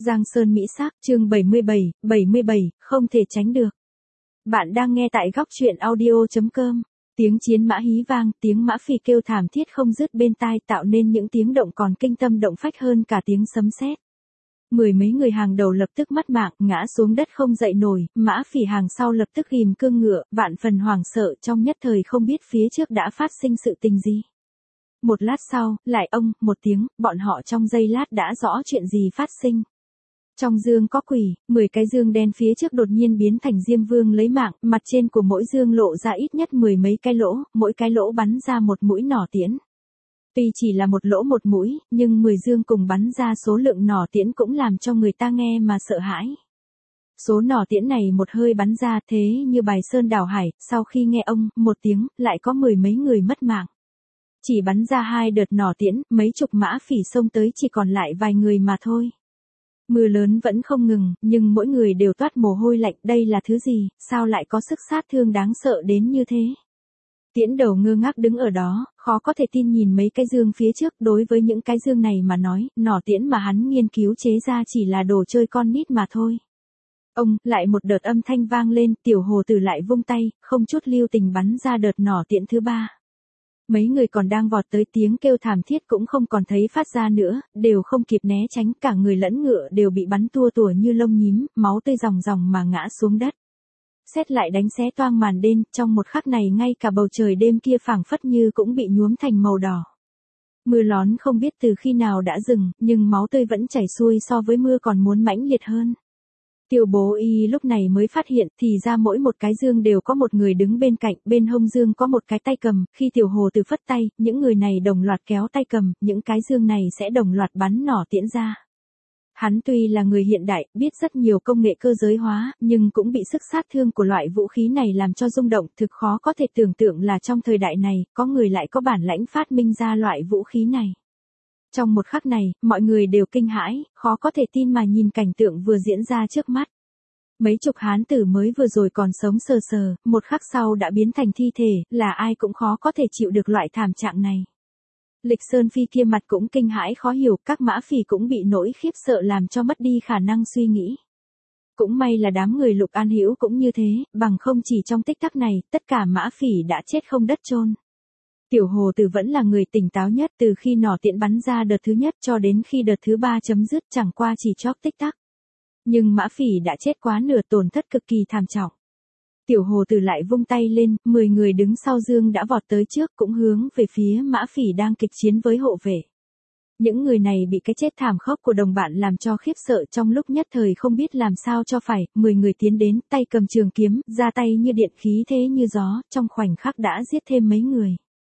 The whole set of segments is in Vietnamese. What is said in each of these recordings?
Giang Sơn Mỹ Sắc, chương 77, không thể tránh được. Bạn đang nghe tại góc truyện audio.com. Tiếng chiến mã hí vang, tiếng mã phì kêu thảm thiết không dứt bên tai, tạo nên những tiếng động còn kinh tâm động phách hơn cả tiếng sấm sét. Mười mấy người hàng đầu lập tức mất mạng, ngã xuống đất không dậy nổi, mã phỉ hàng sau lập tức ghim cương ngựa, vạn phần hoảng sợ, trong nhất thời không biết phía trước đã phát sinh sự tình gì. Một lát sau, lại ông, một tiếng, bọn họ trong giây lát đã rõ chuyện gì phát sinh. Trong dương có quỷ, 10 cái dương đen phía trước đột nhiên biến thành Diêm Vương lấy mạng, mặt trên của mỗi dương lộ ra ít nhất 10 mấy cái lỗ, mỗi cái lỗ bắn ra một mũi nỏ tiễn. Tuy chỉ là một lỗ một mũi, nhưng 10 dương cùng bắn ra số lượng nỏ tiễn cũng làm cho người ta nghe mà sợ hãi. Số nỏ tiễn này một hơi bắn ra thế như bài sơn đảo hải, sau khi nghe ông, một tiếng, lại có 10 mấy người mất mạng. Chỉ bắn ra 2 đợt nỏ tiễn, mấy chục mã phỉ xông tới chỉ còn lại vài người mà thôi. Mưa lớn vẫn không ngừng, nhưng mỗi người đều toát mồ hôi lạnh, đây là thứ gì, sao lại có sức sát thương đáng sợ đến như thế. Tiễn đầu ngơ ngác đứng ở đó, khó có thể tin nhìn mấy cái dương phía trước, đối với những cái dương này mà nói, nỏ tiễn mà hắn nghiên cứu chế ra chỉ là đồ chơi con nít mà thôi. Ông, lại một đợt âm thanh vang lên, Tiểu Hồ Tử lại vung tay, không chút lưu tình bắn ra đợt nỏ tiễn thứ 3. Mấy người còn đang vọt tới, tiếng kêu thảm thiết cũng không còn thấy phát ra nữa, đều không kịp né tránh, cả người lẫn ngựa đều bị bắn tua tủa như lông nhím, máu tươi ròng ròng mà ngã xuống đất. Sét lại đánh xé toang màn đêm, trong một khắc này ngay cả bầu trời đêm kia phảng phất như cũng bị nhuốm thành màu đỏ. Mưa lón không biết từ khi nào đã dừng, nhưng máu tươi vẫn chảy xuôi, so với mưa còn muốn mãnh liệt hơn. Tiểu Bố Y lúc này mới phát hiện, thì ra mỗi một cái dương đều có một người đứng bên cạnh, bên hông dương có một cái tay cầm, khi Tiểu Hồ Tử phất tay, những người này đồng loạt kéo tay cầm, những cái dương này sẽ đồng loạt bắn nỏ tiễn ra. Hắn tuy là người hiện đại, biết rất nhiều công nghệ cơ giới hóa, nhưng cũng bị sức sát thương của loại vũ khí này làm cho rung động, thực khó có thể tưởng tượng là trong thời đại này, có người lại có bản lãnh phát minh ra loại vũ khí này. Trong một khắc này, mọi người đều kinh hãi, khó có thể tin mà nhìn cảnh tượng vừa diễn ra trước mắt. Mấy chục hán tử mới vừa rồi còn sống sờ sờ, một khắc sau đã biến thành thi thể, là ai cũng khó có thể chịu được loại thảm trạng này. Lịch Sơn Phi kia mặt cũng kinh hãi khó hiểu, các mã phỉ cũng bị nỗi khiếp sợ làm cho mất đi khả năng suy nghĩ. Cũng may là đám người Lục An Hữu cũng như thế, bằng không chỉ trong tích tắc này, tất cả mã phỉ đã chết không đất chôn. Tiểu Hồ Tử vẫn là người tỉnh táo nhất, từ khi nỏ tiễn bắn ra đợt thứ nhất cho đến khi đợt thứ 3 chấm dứt, chẳng qua chỉ chóp tích tắc. Nhưng mã phỉ đã chết quá nửa, tổn thất cực kỳ thảm trọng. Tiểu Hồ Tử lại vung tay lên, 10 người đứng sau dương đã vọt tới trước, cũng hướng về phía mã phỉ đang kịch chiến với hộ vệ. Những người này bị cái chết thảm khốc của đồng bạn làm cho khiếp sợ, trong lúc nhất thời không biết làm sao cho phải, 10 người tiến đến, tay cầm trường kiếm, ra tay như điện, khí thế như gió, trong khoảnh khắc đã giết thêm mấy người.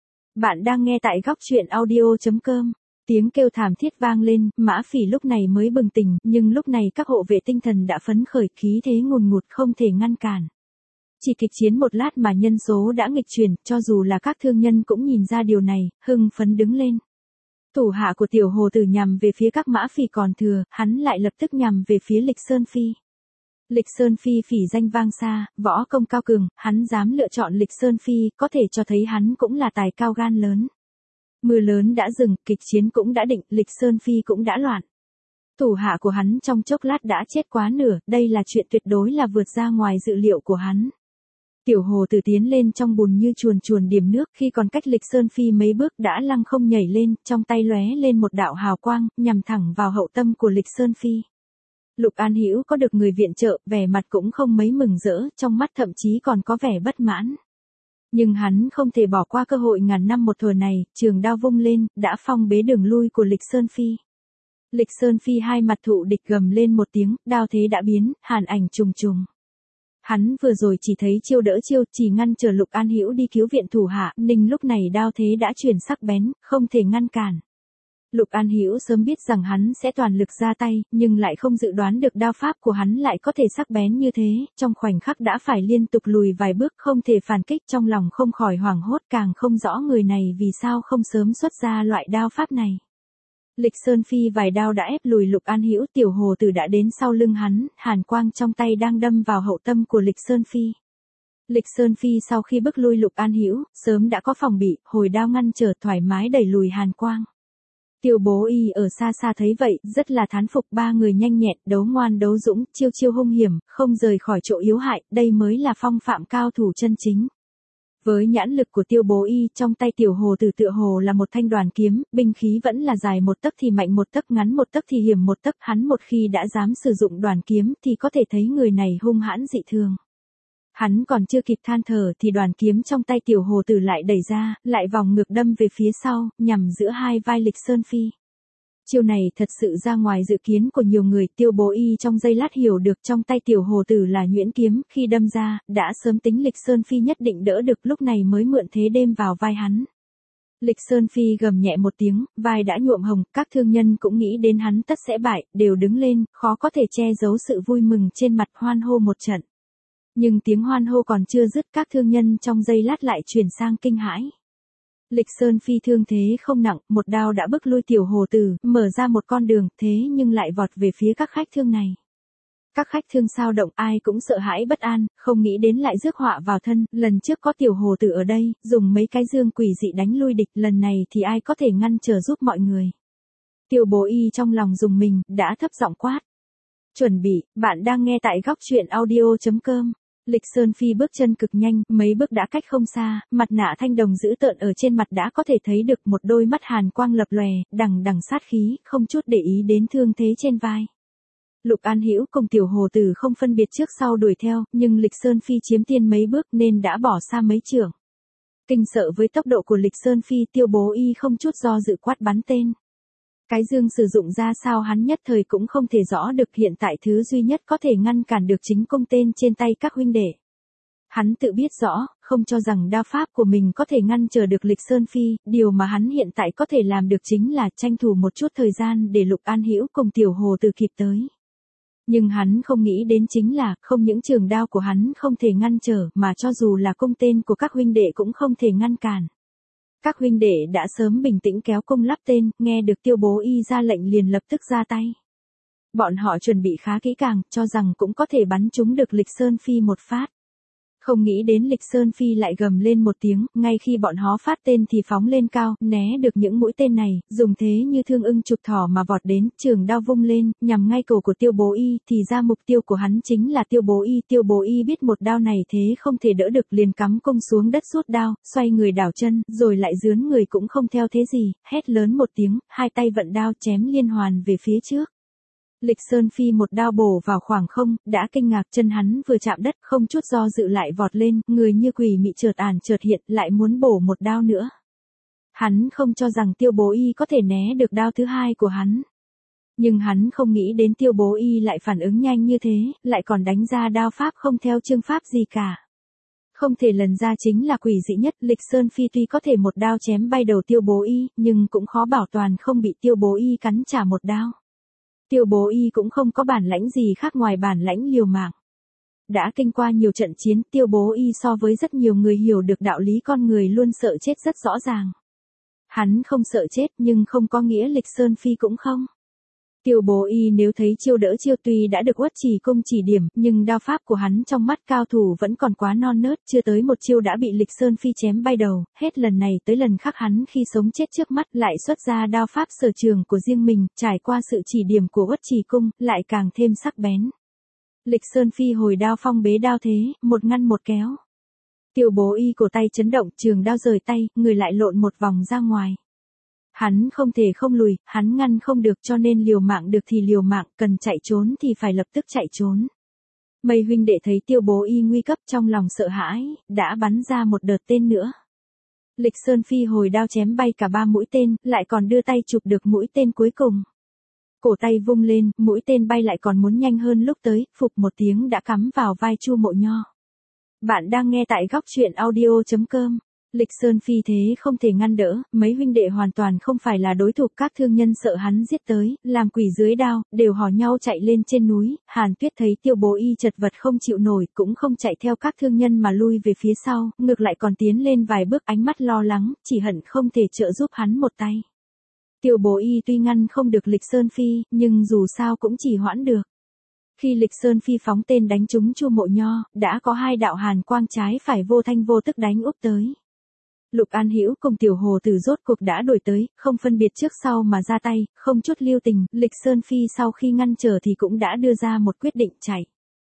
Bạn đang nghe tại góc truyện audio.com. Tiếng kêu thảm thiết vang lên, mã phỉ lúc này mới bừng tỉnh, nhưng lúc này các hộ vệ tinh thần đã phấn khởi, khí thế ngùn ngụt không thể ngăn cản. Chỉ kịch chiến một lát mà nhân số đã nghịch chuyển, cho dù là các thương nhân cũng nhìn ra điều này, hưng phấn đứng lên. Thủ hạ của Tiểu Hồ Tử nhằm về phía các mã phỉ còn thừa, hắn lại lập tức nhằm về phía Lịch Sơn Phi. Lịch Sơn Phi phỉ danh vang xa, võ công cao cường, hắn dám lựa chọn Lịch Sơn Phi, có thể cho thấy hắn cũng là tài cao gan lớn. Mưa lớn đã dừng, kịch chiến cũng đã định, Lịch Sơn Phi cũng đã loạn. Thủ hạ của hắn trong chốc lát đã chết quá nửa, đây là chuyện tuyệt đối là vượt ra ngoài dự liệu của hắn. Tiểu Hồ Tử tiến lên trong bùn như chuồn chuồn điểm nước, khi còn cách Lịch Sơn Phi mấy bước đã lăng không nhảy lên, trong tay lóe lên một đạo hào quang, nhằm thẳng vào hậu tâm của Lịch Sơn Phi. Lục An Hữu có được người viện trợ, vẻ mặt cũng không mấy mừng rỡ, trong mắt thậm chí còn có vẻ bất mãn. Nhưng hắn không thể bỏ qua cơ hội ngàn năm một thuở này, trường đao vung lên, đã phong bế đường lui của Lịch Sơn Phi. Lịch Sơn Phi hai mặt thụ địch gầm lên một tiếng, đao thế đã biến, hàn ảnh trùng trùng. Hắn vừa rồi chỉ thấy chiêu đỡ chiêu, chỉ ngăn chờ Lục An Hữu đi cứu viện thủ hạ, nhưng lúc này đao thế đã chuyển sắc bén, không thể ngăn cản. Lục An Hữu sớm biết rằng hắn sẽ toàn lực ra tay, nhưng lại không dự đoán được đao pháp của hắn lại có thể sắc bén như thế, trong khoảnh khắc đã phải liên tục lùi vài bước, không thể phản kích, trong lòng không khỏi hoảng hốt, càng không rõ người này vì sao không sớm xuất ra loại đao pháp này. Lịch Sơn Phi vài đao đã ép lùi Lục An Hữu, Tiểu Hồ Tử đã đến sau lưng hắn, hàn quang trong tay đang đâm vào hậu tâm của Lịch Sơn Phi. Lịch Sơn Phi sau khi bức lui Lục An Hữu, sớm đã có phòng bị, hồi đao ngăn trở, thoải mái đẩy lùi hàn quang. Tiêu Bố Y ở xa xa thấy vậy, rất là thán phục ba người nhanh nhẹn, đấu ngoan đấu dũng, chiêu chiêu hung hiểm, không rời khỏi chỗ yếu hại, đây mới là phong phạm cao thủ chân chính. Với nhãn lực của Tiêu Bố Y, trong tay tiểu hồ tử tựa hồ là một thanh đoàn kiếm, binh khí vẫn là dài một tấc thì mạnh một tấc, ngắn một tấc thì hiểm một tấc, hắn một khi đã dám sử dụng đoàn kiếm thì có thể thấy người này hung hãn dị thường. Hắn còn chưa kịp than thở thì đoàn kiếm trong tay tiểu hồ tử lại đẩy ra, lại vòng ngược đâm về phía sau, nhằm giữa hai vai Lịch Sơn Phi. Chiêu này thật sự ra ngoài dự kiến của nhiều người, Tiêu Bố Y trong giây lát hiểu được trong tay tiểu hồ tử là nhuyễn kiếm, khi đâm ra, đã sớm tính Lịch Sơn Phi nhất định đỡ được, lúc này mới mượn thế đêm vào vai hắn. Lịch Sơn Phi gầm nhẹ một tiếng, vai đã nhuộm hồng, các thương nhân cũng nghĩ đến hắn tất sẽ bại, đều đứng lên, khó có thể che giấu sự vui mừng trên mặt, hoan hô một trận. Nhưng tiếng hoan hô còn chưa dứt, các thương nhân trong giây lát lại chuyển sang kinh hãi. Lịch Sơn Phi thương thế không nặng, một đao đã bức lui tiểu hồ tử, mở ra một con đường, thế nhưng lại vọt về phía các khách thương này. Các khách thương sao động, ai cũng sợ hãi bất an, không nghĩ đến lại rước họa vào thân, lần trước có tiểu hồ tử ở đây, dùng mấy cái dương quỷ dị đánh lui địch, lần này thì ai có thể ngăn trở giúp mọi người. Tiêu Bố Y trong lòng rùng mình, đã thấp giọng quát. Chuẩn bị, bạn đang nghe tại góc truyện audio.com. Lịch Sơn Phi bước chân cực nhanh, mấy bước đã cách không xa, mặt nạ thanh đồng dữ tợn ở trên mặt đã có thể thấy được, một đôi mắt hàn quang lập lòe, đằng đằng sát khí, không chút để ý đến thương thế trên vai. Lục An Hữu cùng tiểu hồ tử không phân biệt trước sau đuổi theo, nhưng Lịch Sơn Phi chiếm tiên mấy bước nên đã bỏ xa mấy chưởng. Kinh sợ với tốc độ của Lịch Sơn Phi, Tiêu Bố Y không chút do dự quát bắn tên. Cái dương sử dụng ra sao hắn nhất thời cũng không thể rõ được, hiện tại thứ duy nhất có thể ngăn cản được chính cung tên trên tay các huynh đệ. Hắn tự biết rõ, không cho rằng đao pháp của mình có thể ngăn trở được Lịch Sơn Phi, điều mà hắn hiện tại có thể làm được chính là tranh thủ một chút thời gian để Lục An Hữu cùng tiểu hồ tử kịp tới. Nhưng hắn không nghĩ đến chính là, không những trường đao của hắn không thể ngăn trở, mà cho dù là cung tên của các huynh đệ cũng không thể ngăn cản. Các huynh đệ đã sớm bình tĩnh kéo cung lắp tên, nghe được Tiêu Bố Y ra lệnh liền lập tức ra tay. Bọn họ chuẩn bị khá kỹ càng, cho rằng cũng có thể bắn trúng được Lịch Sơn Phi một phát. Không nghĩ đến Lịch Sơn Phi lại gầm lên một tiếng, ngay khi bọn họ phát tên thì phóng lên cao, né được những mũi tên này, dùng thế như thương ưng chụp thỏ mà vọt đến, trường đao vung lên, nhằm ngay cổ của Tiêu Bố Y, thì ra mục tiêu của hắn chính là Tiêu Bố Y. Tiêu Bố Y biết một đao này thế không thể đỡ được, liền cắm cung xuống đất rút đao, xoay người đảo chân, rồi lại dướn người cũng không theo thế gì, hét lớn một tiếng, hai tay vận đao chém liên hoàn về phía trước. Lịch Sơn Phi một đao bổ vào khoảng không, đã kinh ngạc, chân hắn vừa chạm đất, không chút do dự lại vọt lên, người như quỷ mị chợt ẩn chợt hiện, lại muốn bổ một đao nữa. Hắn không cho rằng Tiêu Bố Y có thể né được đao thứ hai của hắn. Nhưng hắn không nghĩ đến Tiêu Bố Y lại phản ứng nhanh như thế, lại còn đánh ra đao pháp không theo chương pháp gì cả. Không thể lần ra chính là quỷ dị nhất, Lịch Sơn Phi tuy có thể một đao chém bay đầu Tiêu Bố Y, nhưng cũng khó bảo toàn không bị Tiêu Bố Y cắn trả một đao. Tiêu Bố Y cũng không có bản lãnh gì khác ngoài bản lãnh liều mạng. Đã kinh qua nhiều trận chiến, Tiêu Bố Y so với rất nhiều người hiểu được đạo lý con người luôn sợ chết rất rõ ràng. Hắn không sợ chết nhưng không có nghĩa Lịch Sơn Phi cũng không. Tiêu Bố Y nếu thấy chiêu đỡ chiêu tuy đã được Uất Chỉ Cung chỉ điểm, nhưng đao pháp của hắn trong mắt cao thủ vẫn còn quá non nớt, chưa tới một chiêu đã bị Lịch Sơn Phi chém bay đầu, hết lần này tới lần khác hắn khi sống chết trước mắt lại xuất ra đao pháp sở trường của riêng mình, trải qua sự chỉ điểm của Uất Chỉ Cung, lại càng thêm sắc bén. Lịch Sơn Phi hồi đao phong bế đao thế, một ngăn một kéo. Tiêu Bố Y cổ tay chấn động, trường đao rời tay, người lại lộn một vòng ra ngoài. Hắn không thể không lùi, hắn ngăn không được cho nên liều mạng được thì liều mạng, cần chạy trốn thì phải lập tức chạy trốn. Mấy huynh đệ thấy Tiêu Bố Y nguy cấp trong lòng sợ hãi, đã bắn ra một đợt tên nữa. Lịch Sơn Phi hồi đao chém bay cả 3 mũi tên, lại còn đưa tay chụp được mũi tên cuối cùng. Cổ tay vung lên, mũi tên bay lại còn muốn nhanh hơn lúc tới, phụp một tiếng đã cắm vào vai Chu Mộ Nho. Bạn đang nghe tại góc truyện audio.com. Lịch Sơn Phi thế không thể ngăn đỡ, mấy huynh đệ hoàn toàn không phải là đối thủ, các thương nhân sợ hắn giết tới, làm quỷ dưới đao, đều hò nhau chạy lên trên núi. Hàn Tuyết thấy Tiêu Bố Y chật vật không chịu nổi, cũng không chạy theo các thương nhân mà lui về phía sau, ngược lại còn tiến lên vài bước, ánh mắt lo lắng, chỉ hận không thể trợ giúp hắn một tay. Tiêu Bố Y tuy ngăn không được Lịch Sơn Phi, nhưng dù sao cũng chỉ hoãn được. Khi Lịch Sơn Phi phóng tên đánh trúng Chu Mộ Nho, đã có 2 đạo hàn quang trái phải vô thanh vô tức đánh úp tới. Lục An Hữu cùng Tiểu Hồ Tử rốt cuộc đã đuổi tới, không phân biệt trước sau mà ra tay, không chút lưu tình, Lịch Sơn Phi sau khi ngăn trở thì cũng đã đưa ra một quyết định chạy.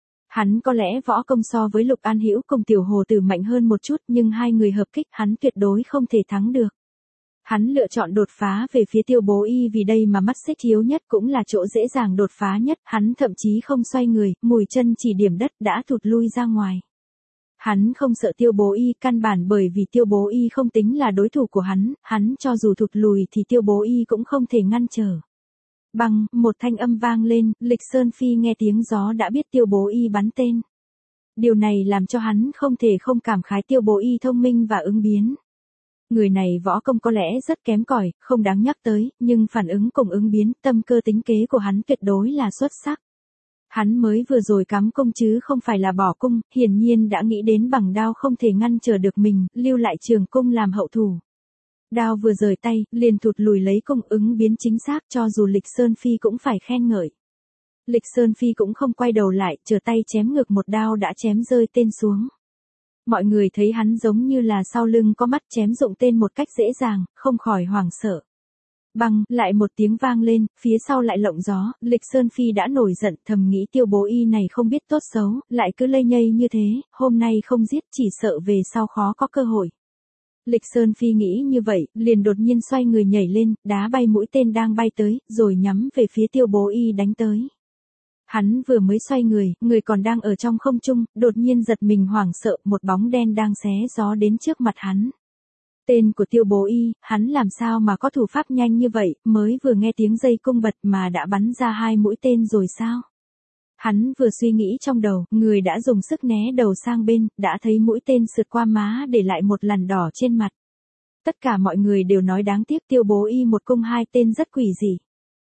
Hắn có lẽ võ công so với Lục An Hữu cùng Tiểu Hồ Tử mạnh hơn một chút, nhưng hai người hợp kích hắn tuyệt đối không thể thắng được. Hắn lựa chọn đột phá về phía Tiêu Bố Y vì đây mà mắt xích thiếu nhất cũng là chỗ dễ dàng đột phá nhất, hắn thậm chí không xoay người, mùi chân chỉ điểm đất đã thụt lui ra ngoài. Hắn không sợ Tiêu Bố Y, căn bản bởi vì Tiêu Bố Y không tính là đối thủ của hắn cho dù thụt lùi thì Tiêu Bố Y cũng không thể ngăn trở. Bằng, một thanh âm vang lên, Lịch Sơn Phi nghe tiếng gió đã biết Tiêu Bố Y bắn tên. Điều này làm cho hắn không thể không cảm khái Tiêu Bố Y thông minh và ứng biến. Người này võ công có lẽ rất kém cỏi, không đáng nhắc tới, nhưng phản ứng cùng ứng biến, tâm cơ tính kế của hắn tuyệt đối là xuất sắc. Hắn mới vừa rồi cắm cung chứ không phải là bỏ cung, hiển nhiên đã nghĩ đến bằng đao không thể ngăn trở được mình, lưu lại trường cung làm hậu thủ. Đao vừa rời tay, liền thụt lùi lấy cung, ứng biến chính xác, cho dù Lịch Sơn Phi cũng phải khen ngợi. Lịch Sơn Phi cũng không quay đầu lại, trở tay chém ngược một đao đã chém rơi tên xuống. Mọi người thấy hắn giống như là sau lưng có mắt chém dụng tên một cách dễ dàng, không khỏi hoảng sợ. Bằng, lại một tiếng vang lên, phía sau lại lộng gió, Lịch Sơn Phi đã nổi giận, thầm nghĩ Tiêu Bố Y này không biết tốt xấu, lại cứ lây nhây như thế, hôm nay không giết chỉ sợ về sau khó có cơ hội. Lịch Sơn Phi nghĩ như vậy, liền đột nhiên xoay người nhảy lên, đá bay mũi tên đang bay tới, rồi nhắm về phía Tiêu Bố Y đánh tới. Hắn vừa mới xoay người còn đang ở trong không trung, đột nhiên giật mình hoảng sợ, một bóng đen đang xé gió đến trước mặt hắn. Tên của Tiêu Bố Y, hắn làm sao mà có thủ pháp nhanh như vậy, mới vừa nghe tiếng dây cung bật mà đã bắn ra 2 mũi tên rồi sao? Hắn vừa suy nghĩ trong đầu, người đã dùng sức né đầu sang bên, đã thấy mũi tên sượt qua má để lại một lằn đỏ trên mặt. Tất cả mọi người đều nói đáng tiếc Tiêu Bố Y một cung 2 tên rất quỷ dị.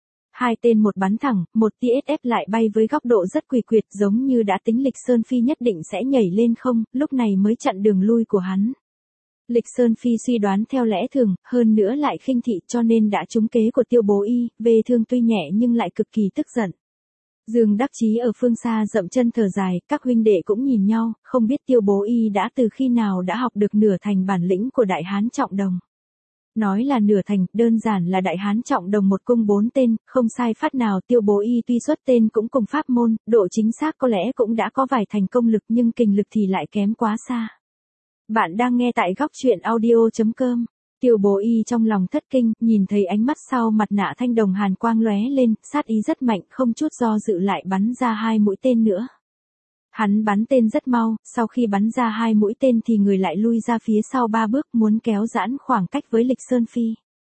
2 tên một bắn thẳng, một TSF lại bay với góc độ rất quỷ quyệt, giống như đã tính Lịch Sơn Phi nhất định sẽ nhảy lên không, lúc này mới chặn đường lui của hắn. Lịch Sơn Phi suy đoán theo lẽ thường, hơn nữa lại khinh thị cho nên đã trúng kế của Tiêu Bố Y, về thương tuy nhẹ nhưng lại cực kỳ tức giận. Dương Đắc Chí ở phương xa dậm chân thở dài, các huynh đệ cũng nhìn nhau, không biết Tiêu Bố Y đã từ khi nào đã học được nửa thành bản lĩnh của Đại Hán Trọng Đồng. Nói là nửa thành, đơn giản là Đại Hán Trọng Đồng một cung 4 tên, không sai phát nào. Tiêu Bố Y tuy xuất tên cũng cùng pháp môn, độ chính xác có lẽ cũng đã có vài thành công lực nhưng kình lực thì lại kém quá xa. Bạn đang nghe tại góc truyện audio.com. Tiêu Bố Y trong lòng thất kinh, nhìn thấy ánh mắt sau mặt nạ thanh đồng hàn quang lóe lên, sát ý rất mạnh, không chút do dự lại bắn ra 2 mũi tên nữa. Hắn bắn tên rất mau, sau khi bắn ra 2 mũi tên thì người lại lui ra phía sau 3 bước, muốn kéo giãn khoảng cách với Lịch Sơn Phi.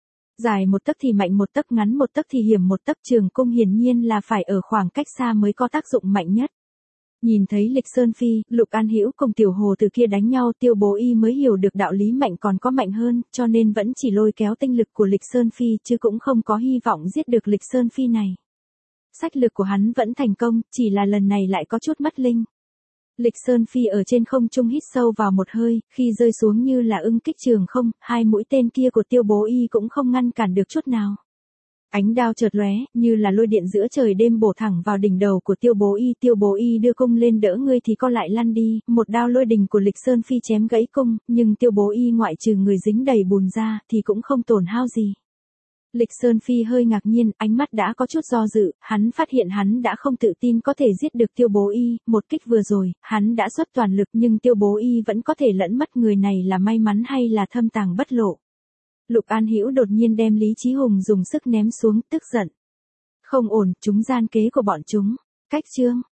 Dài một tấc thì mạnh một tấc, ngắn một tấc thì hiểm một tấc, trường cung hiển nhiên là phải ở khoảng cách xa mới có tác dụng mạnh nhất. Nhìn thấy Lịch Sơn Phi, Lục An Hữu cùng Tiểu Hồ Tử kia đánh nhau, Tiêu Bố Y mới hiểu được đạo lý mạnh còn có mạnh hơn, cho nên vẫn chỉ lôi kéo tinh lực của Lịch Sơn Phi chứ cũng không có hy vọng giết được Lịch Sơn Phi này. Sách lược của hắn vẫn thành công, chỉ là lần này lại có chút mất linh. Lịch Sơn Phi ở trên không trung hít sâu vào một hơi, khi rơi xuống như là ưng kích trường không, 2 mũi tên kia của Tiêu Bố Y cũng không ngăn cản được chút nào. Ánh đao chợt lóe, như là lôi điện giữa trời đêm bổ thẳng vào đỉnh đầu của Tiêu Bố Y. Tiêu Bố Y đưa cung lên đỡ ngươi thì co lại lăn đi, một đao lôi đình của Lịch Sơn Phi chém gãy cung, nhưng Tiêu Bố Y ngoại trừ người dính đầy bùn ra thì cũng không tổn hao gì. Lịch Sơn Phi hơi ngạc nhiên, ánh mắt đã có chút do dự, hắn phát hiện hắn đã không tự tin có thể giết được Tiêu Bố Y, một kích vừa rồi, hắn đã xuất toàn lực nhưng Tiêu Bố Y vẫn có thể lẫn mất, người này là may mắn hay là thâm tàng bất lộ. Lục An Hữu đột nhiên đem Lý Chí Hùng dùng sức ném xuống, tức giận. Không ổn, chúng gian kế của bọn chúng. Cách chương.